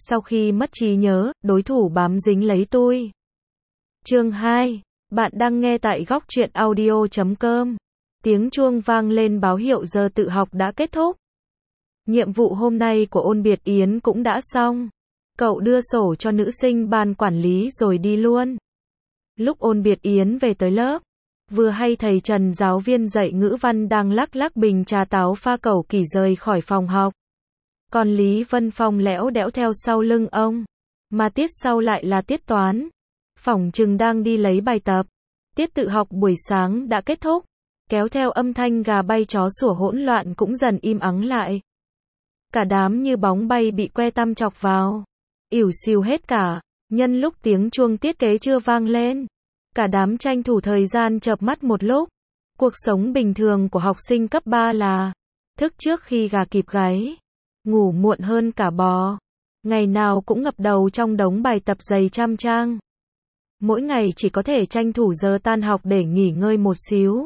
Sau khi mất trí nhớ, đối thủ bám dính lấy tôi. Chương 2. Bạn đang nghe tại góc truyện audio.com. Tiếng chuông vang lên báo hiệu giờ tự học đã kết thúc. Nhiệm vụ hôm nay của Ôn Biệt Yến cũng đã xong. Cậu đưa sổ cho nữ sinh ban quản lý rồi đi luôn. Lúc Ôn Biệt Yến về tới lớp, vừa hay thầy Trần giáo viên dạy ngữ văn đang lắc lắc bình trà táo pha cẩu kỳ rời khỏi phòng học. Còn Lý Vân Phong lẽo đẽo theo sau lưng ông. Mà tiết sau lại là tiết toán. Phỏng chừng đang đi lấy bài tập. Tiết tự học buổi sáng đã kết thúc. Kéo theo âm thanh gà bay chó sủa hỗn loạn cũng dần im ắng lại. Cả đám như bóng bay bị que tăm chọc vào. Ỉu xìu hết cả. Nhân lúc tiếng chuông tiết kế chưa vang lên, cả đám tranh thủ thời gian chợp mắt một lúc. Cuộc sống bình thường của học sinh cấp 3 là thức trước khi gà kịp gáy, ngủ muộn hơn cả bò, ngày nào cũng ngập đầu trong đống bài tập dày trăm trang. Mỗi ngày chỉ có thể tranh thủ giờ tan học để nghỉ ngơi một xíu.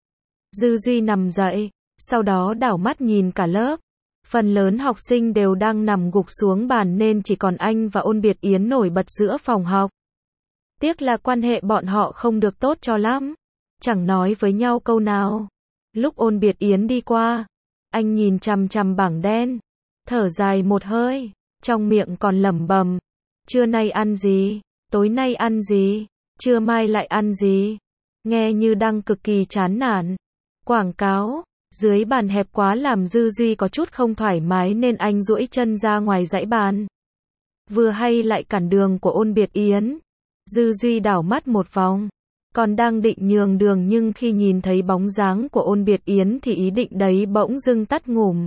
Dư Duy nằm dậy, sau đó đảo mắt nhìn cả lớp. Phần lớn học sinh đều đang nằm gục xuống bàn nên chỉ còn anh và Ôn Biệt Yến nổi bật giữa phòng học. Tiếc là quan hệ bọn họ không được tốt cho lắm, chẳng nói với nhau câu nào. Lúc Ôn Biệt Yến đi qua, anh nhìn chằm chằm bảng đen, thở dài một hơi, trong miệng còn lẩm bẩm, trưa nay ăn gì, tối nay ăn gì, trưa mai lại ăn gì, nghe như đang cực kỳ chán nản. Quảng cáo dưới bàn hẹp quá làm Dư Duy có chút không thoải mái nên anh duỗi chân ra ngoài dãy bàn. Vừa hay lại cản đường của Ôn Biệt Yến. Dư Duy đảo mắt một vòng, còn đang định nhường đường nhưng khi nhìn thấy bóng dáng của Ôn Biệt Yến thì ý định đấy bỗng dưng tắt ngủm.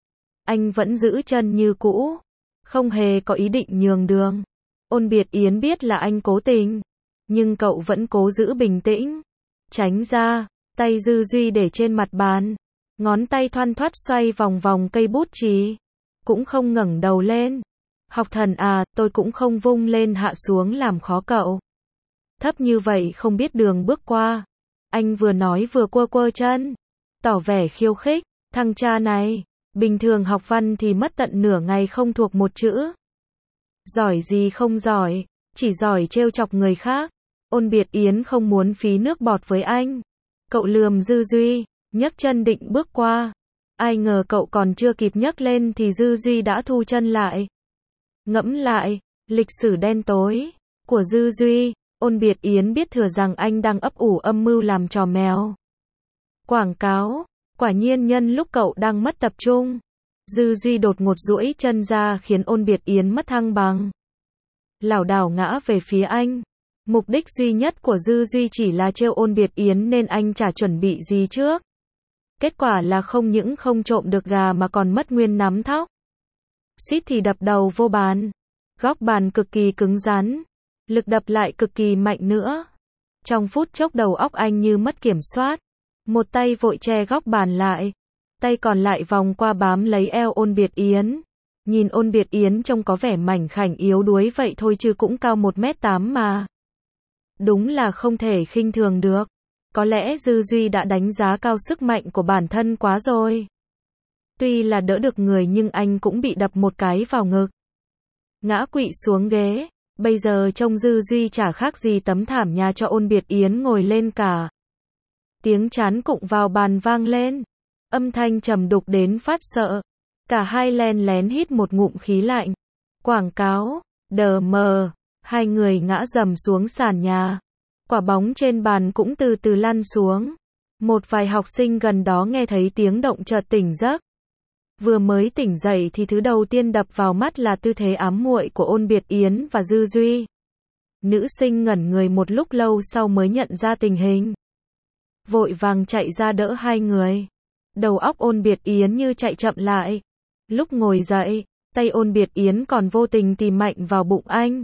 Anh vẫn giữ chân như cũ, không hề có ý định nhường đường. Ôn Biệt Yến biết là anh cố tình, nhưng cậu vẫn cố giữ bình tĩnh. Tránh ra, tay Dư Duy để trên mặt bàn. Ngón tay thoăn thoắt xoay vòng vòng cây bút chì. Cũng không ngẩng đầu lên. Học thần à, tôi cũng không vung lên hạ xuống làm khó cậu. Thấp như vậy không biết đường bước qua. Anh vừa nói vừa quơ quơ chân. Tỏ vẻ khiêu khích. Thằng cha này, bình thường học văn thì mất tận nửa ngày không thuộc một chữ. Giỏi gì không giỏi, chỉ giỏi trêu chọc người khác. Ôn Biệt Yến không muốn phí nước bọt với anh. Cậu lườm Dư Duy, nhấc chân định bước qua. Ai ngờ cậu còn chưa kịp nhấc lên thì Dư Duy đã thu chân lại. Ngẫm lại, lịch sử đen tối của Dư Duy, Ôn Biệt Yến biết thừa rằng anh đang ấp ủ âm mưu làm trò mèo. Quảng cáo, quả nhiên nhân lúc cậu đang mất tập trung, Dư Duy đột ngột duỗi chân ra khiến Ôn Biệt Yến mất thăng bằng. Lảo đảo ngã về phía anh. Mục đích duy nhất của Dư Duy chỉ là trêu Ôn Biệt Yến nên anh chả chuẩn bị gì trước. Kết quả là không những không trộm được gà mà còn mất nguyên nắm thóc. Suýt thì đập đầu vô bàn. Góc bàn cực kỳ cứng rắn, lực đập lại cực kỳ mạnh nữa. Trong phút chốc đầu óc anh như mất kiểm soát. Một tay vội che góc bàn lại, tay còn lại vòng qua bám lấy eo Ôn Biệt Yến. Nhìn Ôn Biệt Yến trông có vẻ mảnh khảnh yếu đuối vậy thôi chứ cũng cao 1m8 mà. Đúng là không thể khinh thường được. Có lẽ Dư Duy đã đánh giá cao sức mạnh của bản thân quá rồi. Tuy là đỡ được người nhưng anh cũng bị đập một cái vào ngực. Ngã quỵ xuống ghế. Bây giờ trông Dư Duy chả khác gì tấm thảm nhà cho Ôn Biệt Yến ngồi lên cả. Tiếng trán cụng vào bàn vang lên. Âm thanh trầm đục đến phát sợ. Cả hai len lén hít một ngụm khí lạnh. Quảng cáo, đờ mờ. Hai người ngã dầm xuống sàn nhà. Quả bóng trên bàn cũng từ từ lăn xuống. Một vài học sinh gần đó nghe thấy tiếng động chợt tỉnh giấc. Vừa mới tỉnh dậy thì thứ đầu tiên đập vào mắt là tư thế ám muội của Ôn Biệt Yến và Dư Duy. Nữ sinh ngẩn người một lúc lâu sau mới nhận ra tình hình. Vội vàng chạy ra đỡ hai người. Đầu óc Ôn Biệt Yến như chạy chậm lại. Lúc ngồi dậy, tay Ôn Biệt Yến còn vô tình tìm mạnh vào bụng anh.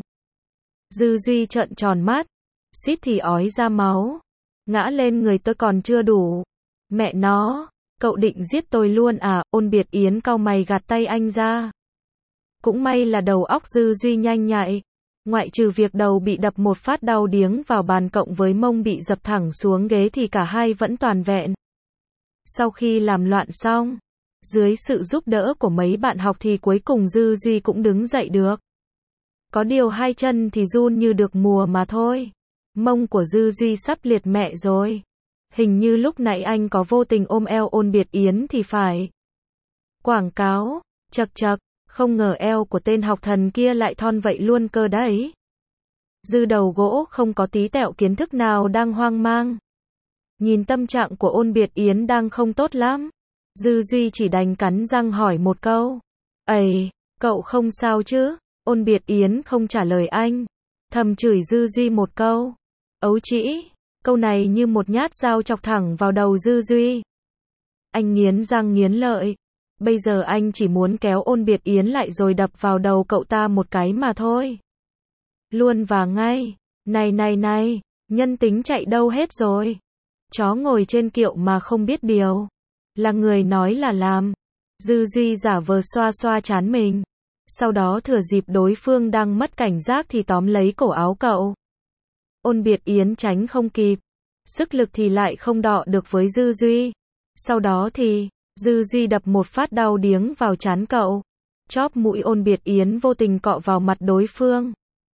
Dư Duy trợn tròn mắt, suýt thì ói ra máu. Ngã lên người tôi còn chưa đủ. Mẹ nó, cậu định giết tôi luôn à? Ôn Biệt Yến cau mày gạt tay anh ra. Cũng may là đầu óc Dư Duy nhanh nhạy. Ngoại trừ việc đầu bị đập một phát đau điếng vào bàn cộng với mông bị dập thẳng xuống ghế thì cả hai vẫn toàn vẹn. Sau khi làm loạn xong, Dưới sự giúp đỡ của mấy bạn học thì cuối cùng Dư Duy cũng đứng dậy được. Có điều hai chân thì run như được mùa mà thôi. Mông của Dư Duy sắp liệt mẹ rồi. Hình như lúc nãy anh có vô tình ôm eo Ôn Biệt Yến thì phải. Quảng cáo, chật chật, không ngờ eo của tên học thần kia lại thon vậy luôn cơ đấy. Dư đầu gỗ không có tí tẹo kiến thức nào đang hoang mang. Nhìn tâm trạng của Ôn Biệt Yến đang không tốt lắm. Dư Duy chỉ đành cắn răng hỏi một câu. Ây, cậu không sao chứ? Ôn Biệt Yến không trả lời anh. Thầm chửi Dư Duy một câu. Ấu trĩ, câu này như một nhát dao chọc thẳng vào đầu Dư Duy. Anh nghiến răng nghiến lợi. Bây giờ anh chỉ muốn kéo Ôn Biệt Yến lại rồi đập vào đầu cậu ta một cái mà thôi. Luôn và ngay. Này, nhân tính chạy đâu hết rồi? Chó ngồi trên kiệu mà không biết điều. Là người nói là làm. Dư Duy giả vờ xoa xoa trán mình. Sau đó thừa dịp đối phương đang mất cảnh giác thì tóm lấy cổ áo cậu. Ôn Biệt Yến tránh không kịp. Sức lực thì lại không đọ được với Dư Duy. Sau đó thì, Dư Duy đập một phát đau điếng vào trán cậu. Chóp mũi Ôn Biệt Yến vô tình cọ vào mặt đối phương.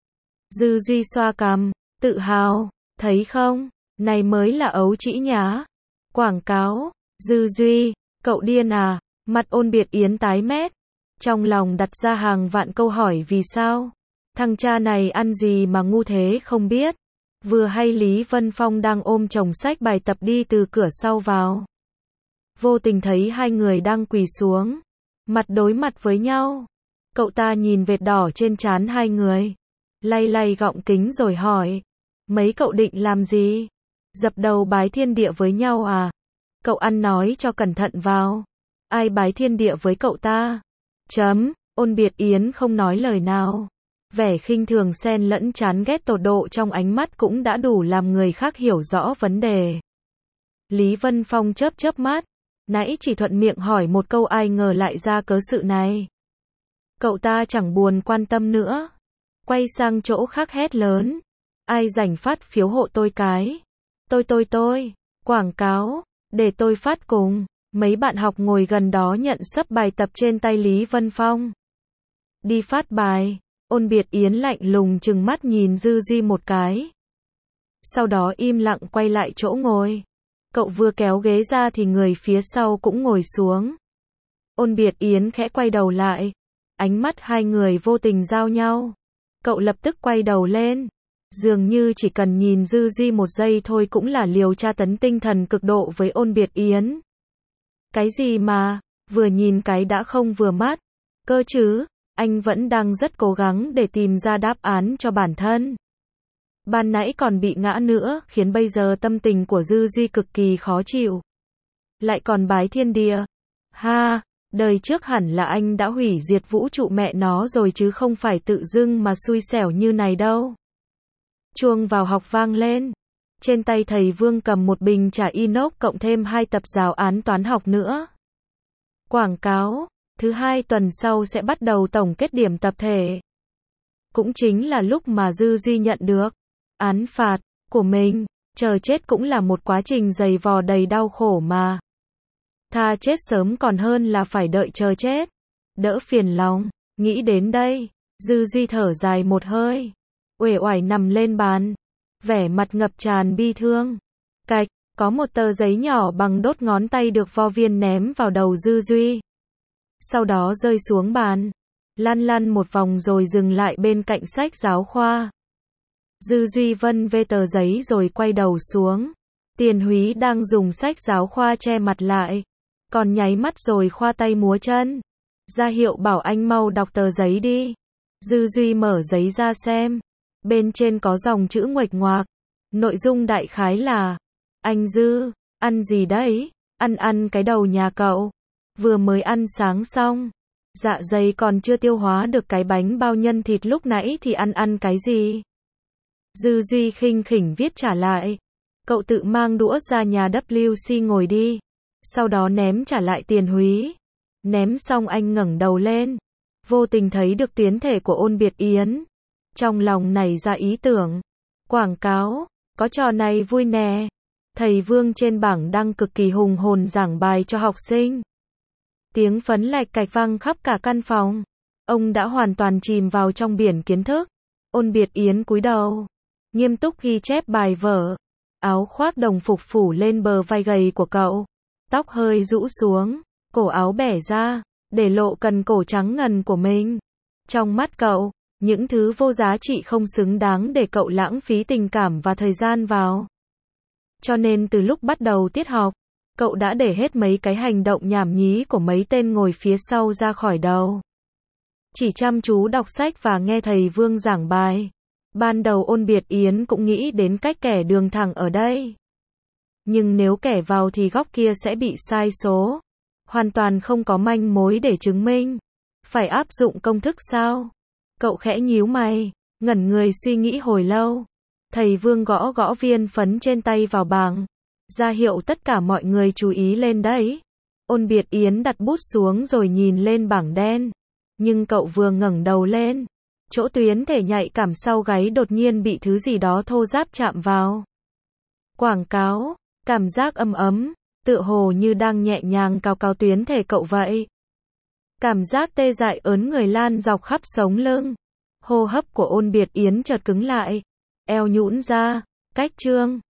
Dư Duy xoa cằm, tự hào, thấy không, này mới là ấu trĩ nhá. Quảng cáo, Dư Duy, cậu điên à, mặt Ôn Biệt Yến tái mét. Trong lòng đặt ra hàng vạn câu hỏi vì sao. Thằng cha này ăn gì mà ngu thế không biết. Vừa hay Lý Vân Phong đang ôm chồng sách bài tập đi từ cửa sau vào. Vô tình thấy hai người đang quỳ xuống. Mặt đối mặt với nhau. Cậu ta nhìn vệt đỏ trên trán hai người. Lay lay gọng kính rồi hỏi. Mấy cậu định làm gì? Dập đầu bái thiên địa với nhau à? Cậu ăn nói cho cẩn thận vào. Ai bái thiên địa với cậu ta? Ôn Biệt Yến không nói lời nào. Vẻ khinh thường xen lẫn chán ghét tột độ trong ánh mắt cũng đã đủ làm người khác hiểu rõ vấn đề. Lý Vân Phong chớp chớp mắt. Nãy chỉ thuận miệng hỏi một câu ai ngờ lại ra cớ sự này. Cậu ta chẳng buồn quan tâm nữa. Quay sang chỗ khác hét lớn. Ai rảnh phát phiếu hộ tôi cái. Tôi. Quảng cáo. Để tôi phát cùng. Mấy bạn học ngồi gần đó nhận sấp bài tập trên tay Lý Vân Phong. Đi phát bài. Ôn Biệt Yến lạnh lùng trừng mắt nhìn Dư Duy một cái. Sau đó im lặng quay lại chỗ ngồi. Cậu vừa kéo ghế ra thì người phía sau cũng ngồi xuống. Ôn Biệt Yến khẽ quay đầu lại. Ánh mắt hai người vô tình giao nhau. Cậu lập tức quay đầu lên. Dường như chỉ cần nhìn Dư Duy một giây thôi cũng là liều tra tấn tinh thần cực độ với Ôn Biệt Yến. Cái gì mà, vừa nhìn cái đã không vừa mắt. Cơ chứ, anh vẫn đang rất cố gắng để tìm ra đáp án cho bản thân. Ban nãy còn bị ngã nữa, khiến bây giờ tâm tình của Dư Duy cực kỳ khó chịu. Lại còn bái thiên địa. Ha, đời trước hẳn là anh đã hủy diệt vũ trụ mẹ nó rồi chứ không phải tự dưng mà xui xẻo như này đâu. Chuông vào học vang lên. Trên tay thầy Vương cầm một bình trà inox cộng thêm 2 tập giáo án toán học nữa. Quảng cáo, thứ 2 tuần sau sẽ bắt đầu tổng kết điểm tập thể. Cũng chính là lúc mà Dư Duy nhận được án phạt của mình. Chờ chết cũng là một quá trình dày vò đầy đau khổ mà. Tha chết sớm còn hơn là phải đợi chờ chết. Đỡ phiền lòng, nghĩ đến đây, Dư Duy thở dài một hơi. Uể oải nằm lên bàn. Vẻ mặt ngập tràn bi thương. Cạch, có một tờ giấy nhỏ bằng đốt ngón tay được vo viên ném vào đầu Dư Duy. Sau đó rơi xuống bàn. Lăn một vòng rồi dừng lại bên cạnh sách giáo khoa. Dư Duy vân vê tờ giấy rồi quay đầu xuống. Tiền Húy đang dùng sách giáo khoa che mặt lại. Còn nháy mắt rồi khoa tay múa chân. Ra hiệu bảo anh mau đọc tờ giấy đi. Dư Duy mở giấy ra xem. Bên trên có dòng chữ nguệch ngoạc. Nội dung đại khái là: Anh Dư, ăn gì đấy? Ăn cái đầu nhà cậu. Vừa mới ăn sáng xong. Dạ dày còn chưa tiêu hóa được cái bánh bao nhân thịt lúc nãy thì ăn cái gì? Dư Duy khinh khỉnh viết trả lại. Cậu tự mang đũa ra nhà WC ngồi đi. Sau đó ném trả lại Tiền Húy. Ném xong anh ngẩng đầu lên. Vô tình thấy được tuyến thể của Ôn Biệt Yến. Trong lòng nảy ra ý tưởng. Quảng cáo, có trò này vui nè. Thầy Vương trên bảng đang cực kỳ hùng hồn giảng bài cho học sinh. Tiếng phấn lạch cạch vang khắp cả căn phòng. Ông đã hoàn toàn chìm vào trong biển kiến thức. Ôn Biệt Yến cúi đầu, nghiêm túc ghi chép bài vở. Áo khoác đồng phục phủ lên bờ vai gầy của cậu. Tóc hơi rũ xuống, cổ áo bẻ ra, để lộ cần cổ trắng ngần của mình. Trong mắt cậu, những thứ vô giá trị không xứng đáng để cậu lãng phí tình cảm và thời gian vào. Cho nên từ lúc bắt đầu tiết học, cậu đã để hết mấy cái hành động nhảm nhí của mấy tên ngồi phía sau ra khỏi đầu. Chỉ chăm chú đọc sách và nghe thầy Vương giảng bài. Ban đầu Ôn Biệt Yến cũng nghĩ đến cách kẻ đường thẳng ở đây. Nhưng nếu kẻ vào thì góc kia sẽ bị sai số. Hoàn toàn không có manh mối để chứng minh. Phải áp dụng công thức sao? Cậu khẽ nhíu mày, ngẩn người suy nghĩ hồi lâu. Thầy Vương gõ gõ viên phấn trên tay vào bảng, ra hiệu tất cả mọi người chú ý lên đấy. Ôn Biệt Yến đặt bút xuống rồi nhìn lên bảng đen. Nhưng cậu vừa ngẩng đầu lên, chỗ tuyến thể nhạy cảm sau gáy đột nhiên bị thứ gì đó thô ráp chạm vào. Quảng cáo, cảm giác ấm ấm, tựa hồ như đang nhẹ nhàng cào cào tuyến thể cậu vậy. Cảm giác tê dại ớn người lan dọc khắp sống lưng. Hô hấp của Ôn Biệt Yến chợt cứng lại, eo nhũn ra, cách chương.